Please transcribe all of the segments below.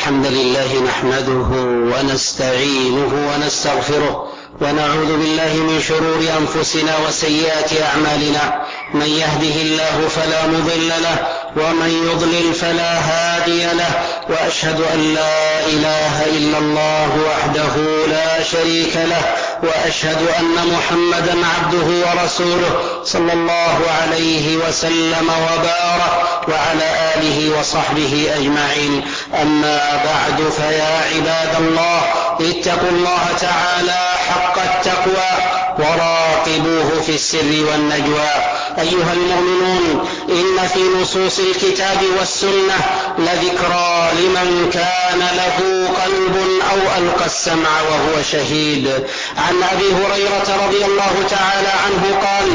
الحمد لله نحمده ونستعينه ونستغفره ونعوذ بالله من شرور أنفسنا وسيئات أعمالنا. من يهده الله فلا مضل له ومن يضلل فلا هادي له، وأشهد أن لا إله إلا الله وحده لا شريك له، وأشهد أن محمدا عبده ورسوله صلى الله عليه وسلم وبارك وعلى آله وصحبه أجمعين. أما بعد، فيا عباد الله، اتقوا الله تعالى حق التقوى وراقبوه في السر والنجوى. أيها المؤمنون، إن في نصوص الكتاب والسنة لذكرى لمن كان له قلب أو ألقى السمع وهو شهيد. عن أبي هريرة رضي الله تعالى عنه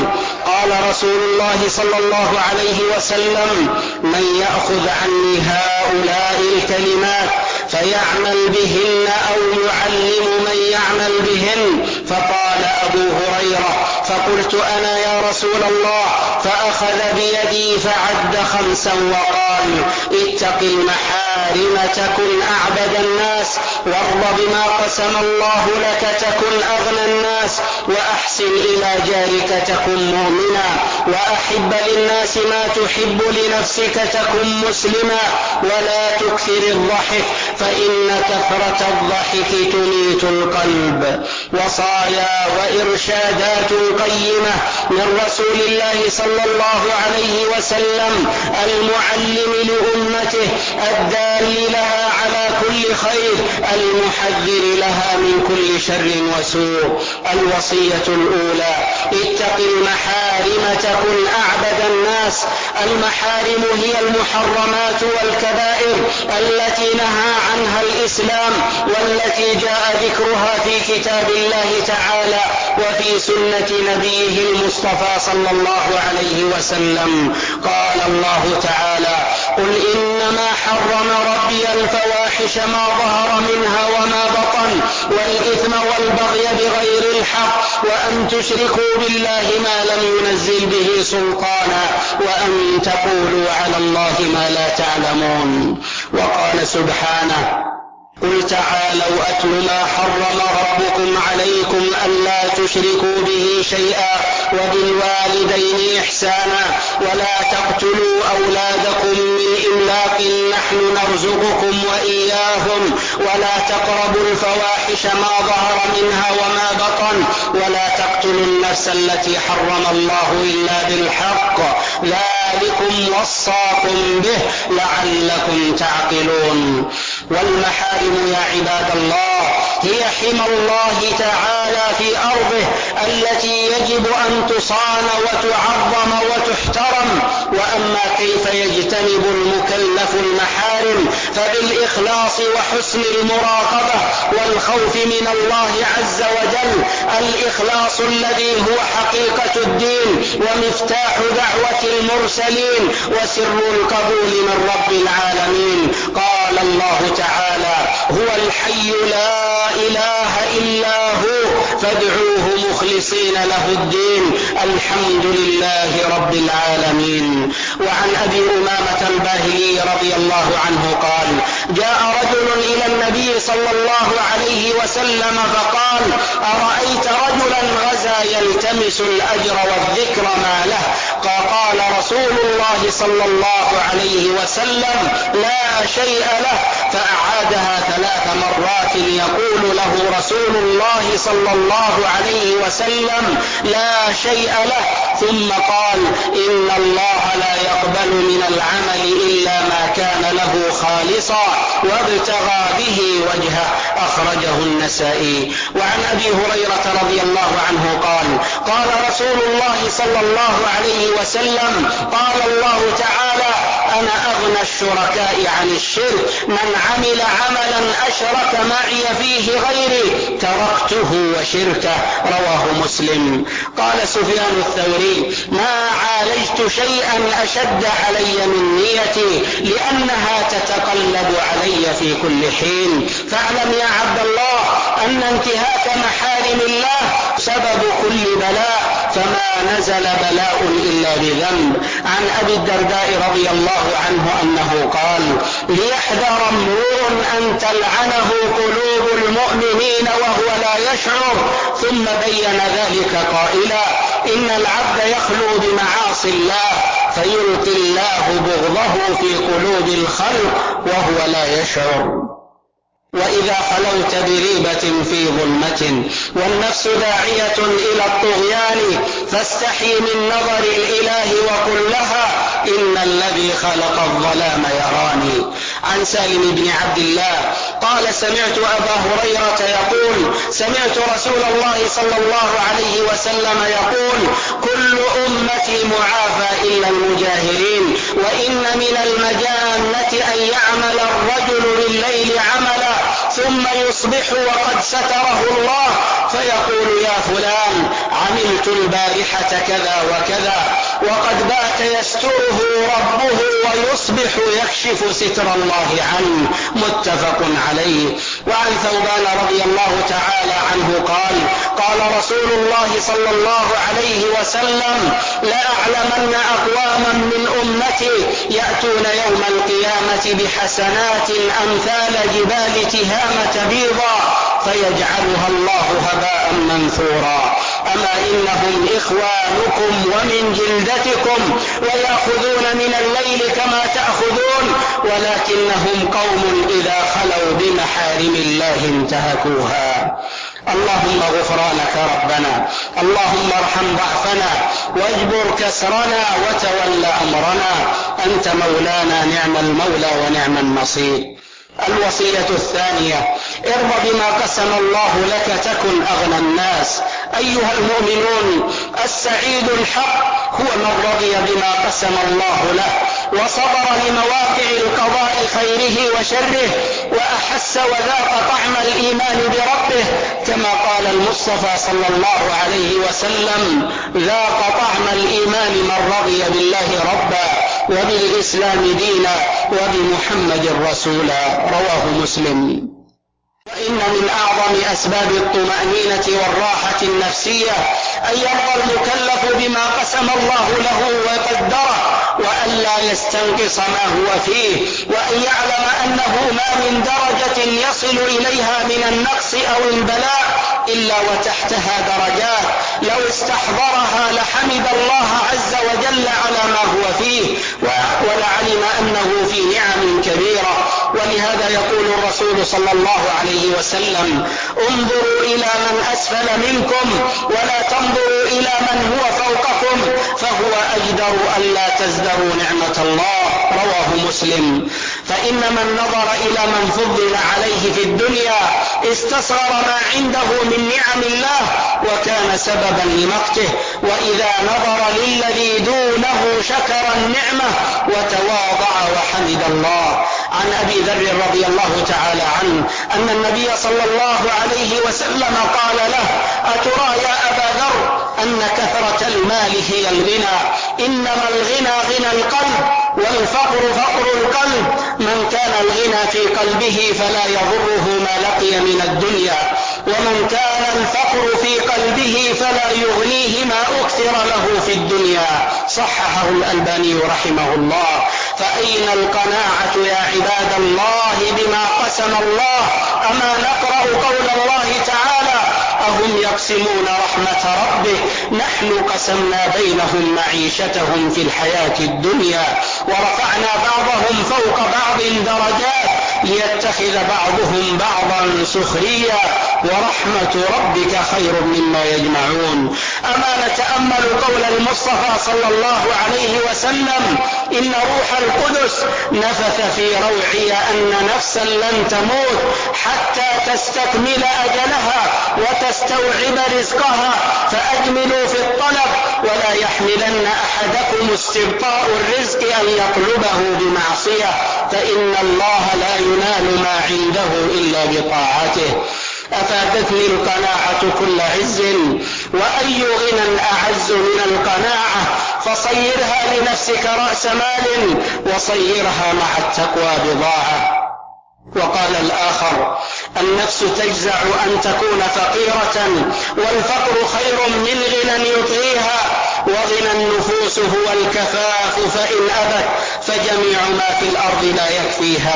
قال رسول الله صلى الله عليه وسلم: من يأخذ عني هؤلاء الكلمات فيعمل بهن أو يعلم من يعمل بهن. فقال أبو هريرة: فقلت أنا يا رسول الله، فأخذ بيدي فعد 5 وقال: اتق المحارم تكن أعبد الناس، وارض بما قسم الله لك تكن أغنى الناس، وأحسن إلى جارك تكن مؤمنا، وأحب للناس ما تحب لنفسك تكن مسلما، ولا تكثر الضحك فإن كثرة الضحك تميت القلب. وصايا وإرشادات قيمة من رسول الله صلى الله عليه وسلم، المعلم لأمته، الدال لها على كل خير، المحذر لها من كل شر وسوء. الوصية الأولى: اتق المحارم تكن أعبد الناس. المحارم هي المحرمات والكبائر التي نهى عنها الإسلام، والتي جاء ذكرها في كتاب الله تعالى وفي سنة نبيه المصطفى صلى الله عليه وسلم. قال الله تعالى: قل إنما حرم ربي الفواحش ما ظهر منها وما بطن، والإثم والبغي بغير الحق، وأن تشركوا بالله ما لم ينزل به سلطانا، وأن تقولوا على الله ما لا تعلمون. وقال سبحانه: قل تعالوا أتل ما حرم ربكم عليكم ألا تشركوا به شيئا، وبالوالدين إحسانا، ولا تقتلوا أولادكم من إملاق، نحن نرزقكم وإياهم، ولا تقربوا الفواحش ما ظهر منها وما بطن، ولا تقتلوا النفس التي حرم الله إلا بالحق، ذلكم وصاكم به لعلكم تعقلون. والمحارم يا عباد الله هي حمى الله تعالى في أرضه التي يجب أن تصان وتعظم وتحترم. وأما كيف يجتنب المكلف المحارم؟ فبالإخلاص وحسن المراقبة والخوف من الله عز وجل، الإخلاص الذي هو حقيقة الدين ومفتاح دعوة المرسلين وسر القبول من رب العالمين. قال الله تعالى: هو الحي لا إله إلا هو فادعوه مخلصين له الدين، الحمد لله رب العالمين. وعن أبي أمامة الباهلي رضي الله عنه قال: جاء رجل إلى النبي صلى الله عليه وسلم فقال: أرأيت رجلا غزا يلتمس الأجر والذكر ما له؟ قال رسول الله صلى الله عليه وسلم: لا شيء له. فأعادها 3 مرات يقول له رسول الله صلى الله عليه وسلم: لا شيء له. ثم قال: إن الله لا يقبل من العمل إلا ما كان له خالصا وابتغى به وجهه، أخرجه النسائي. وعن أبي هريرة رضي الله عنه قال رسول الله صلى الله عليه وسلم: قال الله تعالى: أنا أغنى الشركاء عن الشرك، من عمل عملا أشرك معي فيه غيري تركته وشركه، رواه مسلم. قال سفيان الثوري: ما عالجت شيئا أشد علي من نيتي، لأنها تتقلب علي في كل حين. فاعلم يا عبد الله أن انتهاك محارم الله سبب كل بلاء، فما نزل بلاء إلا بذنب. عن أبي الدرداء رضي الله عنه أنه قال: ليحذر امرؤ أن تلعنه قلوب المؤمنين وهو لا يشعر، ثم بين ذلك قائلا: إن العبد يخلو بمعاصي الله فيلقي الله بغضه في قلوب الخلق وهو لا يشعر. وإذا خلوت بريبة في ظلمة والنفس داعية إلى الطغيان فاستحي من نظر الإله وقل لها: إن الذي خلق الظلام يراني. عن سالم بن عبد الله قال: سمعت أبا هريرة يقول: سمعت رسول الله صلى الله عليه وسلم يقول: كل أمتي معافى إلا المجاهرين، وإن من المجانة أن يعمل الرجل بالليل عملا ثم يصبح وقد ستره الله فيقول: يا فلان عملت البارحة كذا وكذا، وقد بات يستره ربه ويصبح يكشف ستر الله عنه. متفق عليه. وعن ثوبان رضي الله تعالى عنه قال: قال رسول الله صلى الله عليه وسلم: لأعلمن أقواما من أمتي يأتون يوم القيامة بحسنات أمثال جبال تهامة بيضا فيجعلها الله هباء منثورا. أما إنهم إخوانكم ومن جلدتكم ويأخذون من الليل كما تأخذون، ولكنهم قوم إذا خلوا بمحارم الله انتهكوها. اللهم غفرانك ربنا، اللهم ارحم ضعفنا واجبر كسرنا وتول أمرنا، أنت مولانا نعم المولى ونعم النصير. الوصية الثانية: ارض بما قسم الله لك تكن أغنى الناس. أيها المؤمنون، السعيد الحق هو من رضي بما قسم الله له وصبر لمواقع القضاء خيره وشره، وأحس وذاق طعم الإيمان بربه، كما قال المصطفى صلى الله عليه وسلم: ذاق طعم الإيمان من رضي بالله ربا وبالإسلام دينا وبمحمد رسولا. رواه مسلم. وإن من أعظم أسباب الطمأنينة والراحة النفسية أن يرضى المكلف بما قسم الله له وقدره، وأن لا يستنقص ما هو فيه، وأن يعلم أنه ما من درجة يصل إليها من النقص أو البلاء إلا وتحتها درجات لو استحضرها لحمد الله عز وجل على ما هو فيه، ولعلم أنه في نعم كبيرة. ولهذا يقول الرسول صلى الله عليه وسلم: انظروا إلى من أسفل منكم ولا تنظروا إلى من هو فوقكم فهو أجدر ألا تزدروا نعمة الله. رواه مسلم. فإن من نظر إلى من فضل عليه في الدنيا استصغر ما عنده من نعم الله وكان سببا لمقته، وإذا نظر للذي دونه شكر النعمة وتواضع وحمد الله. عن أبي ذر رضي الله تعالى عنه أن النبي صلى الله عليه وسلم قال له: أترى يا أبا ذر أن كثرة المال هي الغنى؟ إنما الغنى غنى القلب والفقر فقر القلب. من كان الغنى في قلبه فلا يضره ما لقي من الدنيا، ومن كان الفقر في قلبه فلا يغنيه ما أكثر له في الدنيا. صححه الألباني رحمه الله. فأين القناعة يا عباد الله بما قسم الله؟ أما نقرأ قول الله تعالى: أهم يقسمون رحمة ربه نحن قسمنا بينهم معيشتهم في الحياة الدنيا ورفعنا بعضهم فوق بعض درجات ليتخذ بعضهم بعضا سخريا ورحمة ربك خير مما يجمعون. أما نتأمل قول المصطفى صلى الله عليه وسلم: إن روح القدس نفث في روعي أن نفسا لن تموت حتى تستكمل أجلها وتستوعب رزقها، فأجملوا في الطلب ولا يحملن أحدكم استبطاء الرزق أن يطلبه بمعصية، فإن الله لا ينال ما عنده إلا بطاعته. أفادتني القناعة كل عز، وأي غنى أعز من القناعة؟ فصيرها لنفسك رأس مال وصيرها مع التقوى بضاعة. وقال الآخر: النفس تجزع أن تكون فقيرة، والفقر خير من غنى يطغيها، وغنى النفوس هو الكفاف، فإن أبت فجميع ما في الأرض لا يكفيها.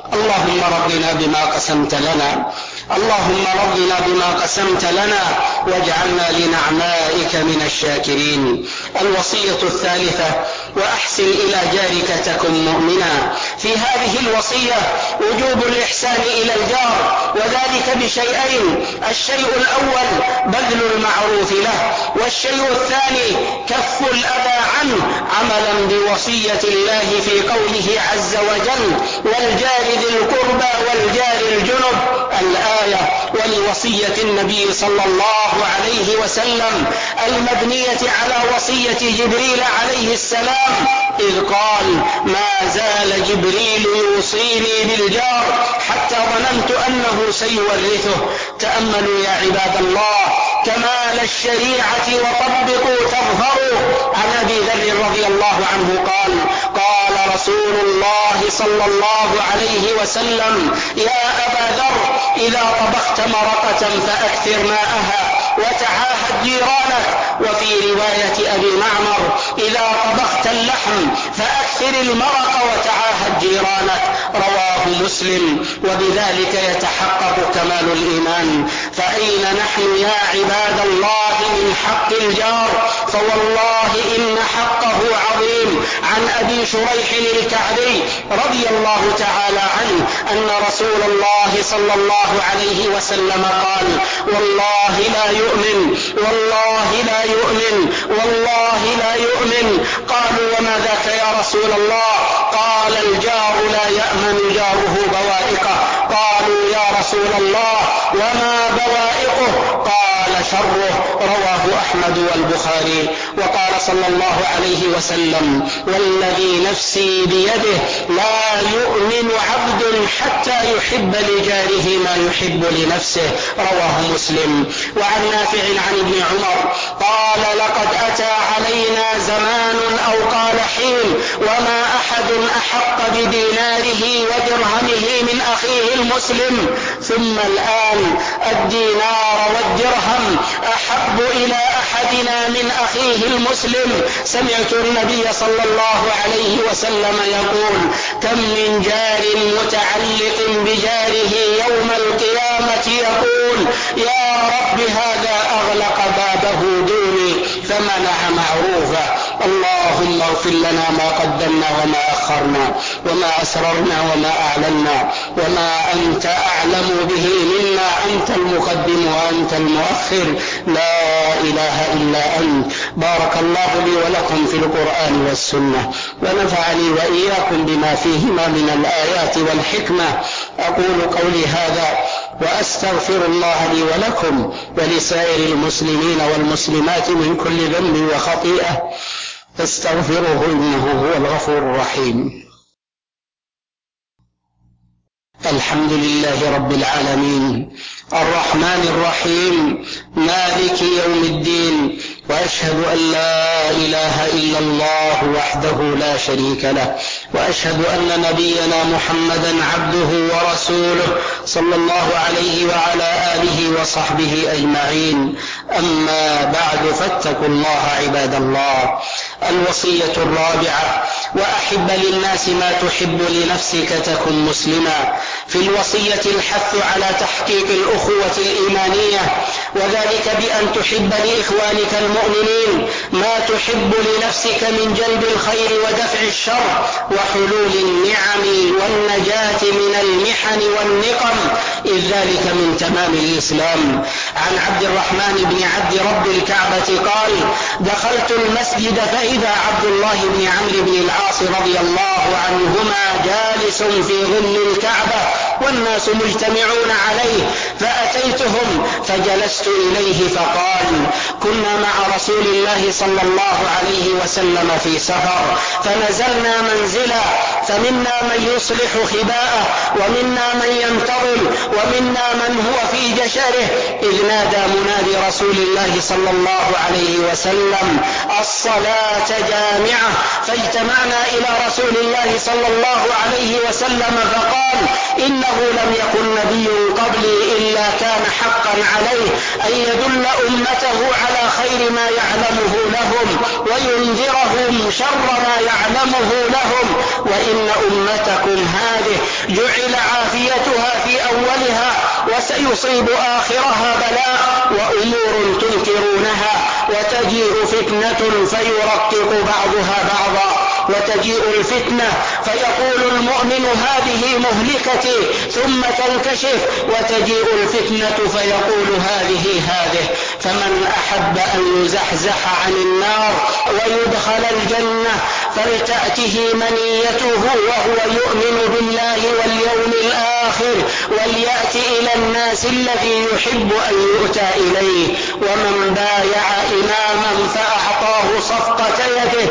اللهم رضنا بما قسمت لنا، اللهم رضنا بما قسمت لنا واجعلنا لنعمائك من الشاكرين. الوصية الثالثة: وأحسن إلى جارك تكن مؤمنا. في هذه الوصية وجوب الإحسان إلى الجار، وذلك بشيئين: الشيء الأول بذل المعروف له، والشيء الثاني كف الأذى عنه، عملا بوصية الله في قوله عز وجل: والجار ذي القربى والجار الجنب، الآية. ولوصية النبي صلى الله عليه وسلم المبنية على وصية جبريل عليه السلام، إذ قال: ما زال جبريل يوصيني بالجار حتى ظننت أنه سيورثه. تأملوا يا عباد الله كمال الشريعة وطبقوا تظهروا. عن أبي ذر رضي الله عنه قال: قال رسول الله صلى الله عليه وسلم: يا أبا ذر، إذا طبخت مرقة فأكثر ماءها وتعاهد جيرانك. وفي رواية أبي معمر: إذا طبخت اللحم فأكثر المرق وتعاهد جيرانك. رواه مسلم. وبذلك يتحقق كمال الإيمان. فأين نحن يا عباد الله من حق الجار؟ فوالله إن حقه عظيم. عن أبي شريح الكعبي رضي الله تعالى عنه أن رسول الله صلى الله عليه وسلم قال: والله لا يؤمن، والله لا يؤمن، والله لا يؤمن. قالوا: وما ذاك يا رسول الله؟ قال: الجار لا يأمن جاره بوائقه. قالوا: يا رسول الله وما بوائقه؟ قال: شره. رواه أحمد والبخاري. وقال صلى الله عليه وسلم: والذي نفسي بيده لا يؤمن عبد حتى يحب لجاره ما يحب لنفسه. رواه مسلم. وعن نافع عن ابن عمر قال: لقد أتى علينا زمان أو قال حين وما أحد أحق بديناره ودرهمه من أخيه المسلم، ثم الآن الدينار والدرهم أحب إلى أحدنا من أخيه المسلم. سمعت النبي صلى الله عليه وسلم يقول: كم من جار متعلق بجاره يوم القيامة يقول: يا رب هذا أغلق بابه دوني فمنع معروفه. اللهم اغفر لنا ما قدمنا وما أخرنا وما أسررنا وما أعلنا وما أنت أعلم به منا، أنت المقدم وأنت المؤخر، لا إله إلا أنت. بارك الله لي ولكم في القرآن والسنة، ونفعني وإياكم بما فيهما من الآيات والحكمة. أقول قولي هذا وأستغفر الله لي ولكم ولسائر المسلمين والمسلمات من كل ذنب وخطيئة، فاستغفروه إنه هو الغفور الرحيم. الحمد لله رب العالمين، الرحمن الرحيم، مالك يوم الدين، وأشهد أن لا إله إلا الله وحده لا شريك له، وأشهد أن نبينا محمدا عبده ورسوله صلى الله عليه وعلى آله وصحبه أجمعين. أما بعد، فاتقوا الله عباد الله. الوصية الرابعة: وأحب للناس ما تحب لنفسك تكن مسلما. في الوصية الحث على تحقيق الأخوة الإيمانية، وذلك بأن تحب لإخوانك المؤمنين ما تحب لنفسك من جلب الخير ودفع الشر وحلول النعم والنجاة من المحن والنقم، إذ ذلك من تمام الإسلام. عن عبد الرحمن بن عبد رب الكعبة قال: دخلت المسجد فإذا عبد الله بن عمرو بن العاص رضي الله عنهما جالس في ظل الكعبة والناس مجتمعون عليه، فأتيتهم فجلست إليه فقال: كنا مع رسول الله صلى الله عليه وسلم في سفر، فنزلنا منزلا، فمنا من يصلح خباءه ومنا من ينتظم ومنا من هو في جشره، إذ نادى منادي رسول الله صلى الله عليه وسلم: الصلاة جامعة. فاجتمعنا إلى رسول الله صلى الله عليه وسلم فقال: إنه لم يكن نبي قبلي إلا كان حقا عليه أن يدل أمته على خير ما يعلمه لهم وينذرهم شر ما يعلمه لهم. وإن أمتكم هذه جعل عافيتها في أولها وسيصيب آخرها بلاء وأمور تنكرونها، وتجيء فتنة فيرقق بعضها بعضا، وتجيء الفتنة فيقول المؤمن هذه مهلكتي ثم تنكشف، وتجيء الفتنة فيقول هذه. فمن أحب أن يزحزح عن النار ويدخل الجنة فلتأته منيته وهو يؤمن بالله واليوم الآخر وليأتي إلى الناس الذي يحب أن يؤتى إليه. ومن بايع إماما فأعطاه صفقة يده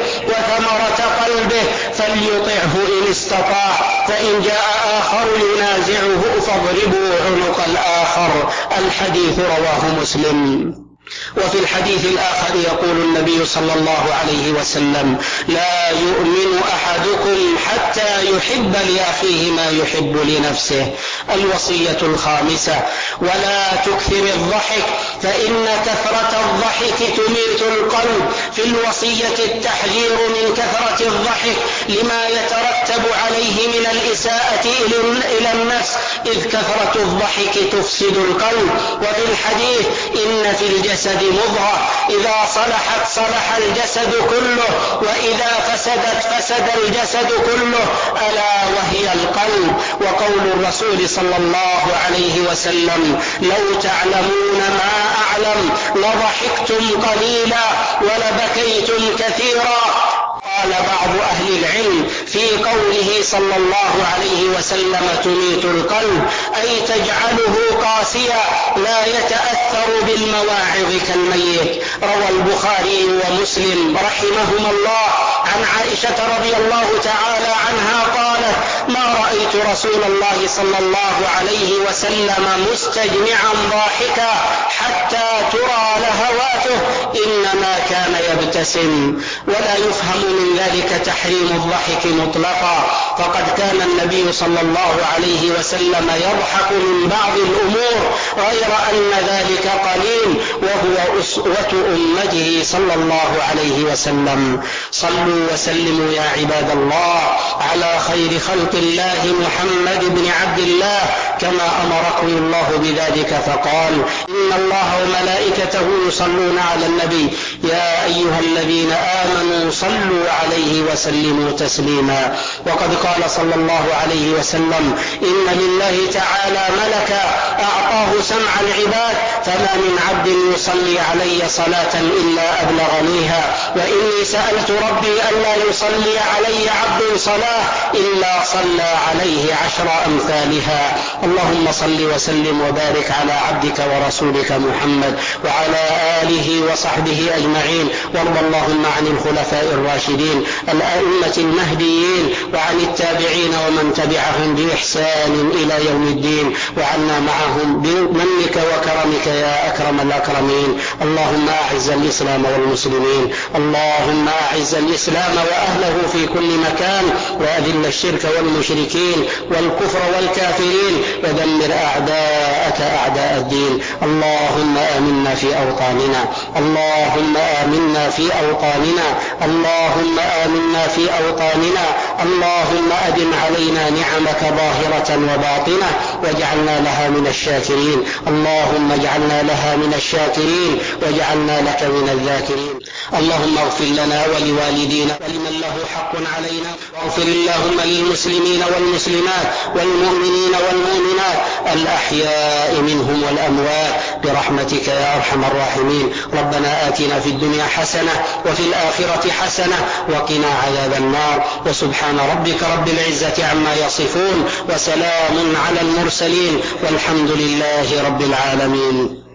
وثمرة قلبه فليطعه إن استطاع، فإن جاء آخر ينازعه فاضربوا عنق الآخر. الحديث رواه مسلم. وفي الحديث الآخر يقول النبي صلى الله عليه وسلم: لا يؤمن أحدكم حتى يحب لأخيه ما يحب لنفسه. الوصية الخامسة: ولا تكثر الضحك فإن كثرة الضحك تميت القلب. في الوصية التحذير من كثرة الضحك لما يترتب عليه من الإساءة إلى النفس، إذ كثرة الضحك تفسد القلب. وفي الحديث: إن في الجسد مضغة إذا صلحت صلح الجسد كله وإذا فسدت فسد الجسد كله ألا وهي القلب. وقول الرسول صلى الله عليه وسلم: لو تعلمون ما أعلم لضحكتم قليلا ولبكيتم كثيرا. قال بعض أهل العلم في قوله صلى الله عليه وسلم تميت القلب أي تجعله قاسيا لا يتأثر بالمواعظ كالميت. روى البخاري ومسلم رحمهما الله عن عائشة رضي الله تعالى عنها قالت: ما رأيت رسول الله صلى الله عليه وسلم مستجمعا ضاحكا حتى ترى لهواته، إنما كان يبتسم. ولا يفهم من ذلك تحريم الضحك مطلقا، فقد كان النبي صلى الله عليه وسلم يضحك من بعض الأمور غير أن ذلك قليل، وهو أسوة أمته صلى الله عليه وسلم. صلوا وسلموا يا عباد الله على خير خلق الله محمد بن عبد الله كما أمركم الله بذلك، فقال: إن الله وملائكته يصلون على النبي يا أيها الذين آمنوا صلوا عليه وسلموا تسليما. وقد قال صلى الله عليه وسلم: إن لله تعالى ملكا أعطاه سمع العباد، فما من عبد يصلي علي صلاة إلا أبلغنيها، وإني سألت ربي ألا يصلي علي عبد صلاة إلا صلى عليه 10 أمثالها. اللهم صل وسلم وبارك على عبدك ورسولك محمد وعلى آله وصحبه أجمعين، وارض اللهم عن الخلفاء الراشدين الأئمة المهديين وعن التابعين ومن تبعهم بإحسان إلى يوم الدين، وعنا معهم بمنك وكرمك يا أكرم الأكرمين. اللهم أعز الإسلام والمسلمين، اللهم أعز الإسلام وأهله في كل مكان، وأذل الشرك والمشركين والكفر والكافرين، ودمر أعداءك أعداء الدين. اللهم آمنا في أوطاننا، اللهم آمنا في أوطاننا، اللهم آمنا في أوطاننا، اللهم أدم علينا نعمك ظاهرة وباطنة واجعلنا لها من الشاكرين. اللهم اجعلنا لها من الشاكرين واجعلنا لك من الذاكرين. اللهم اغفر لنا ولوالدينا ولمن له حق علينا، واغفر اللهم للمسلمين والمسلمات والمؤمنين والمؤمنات الأحياء منهم والأموات برحمتك يا أرحم الراحمين. ربنا آتنا في الدنيا حسنة وفي الآخرة حسنة وقنا عذاب النار. وسبحان ربك رب العزة عما يصفون، وسلام على المرسلين، والحمد لله رب العالمين.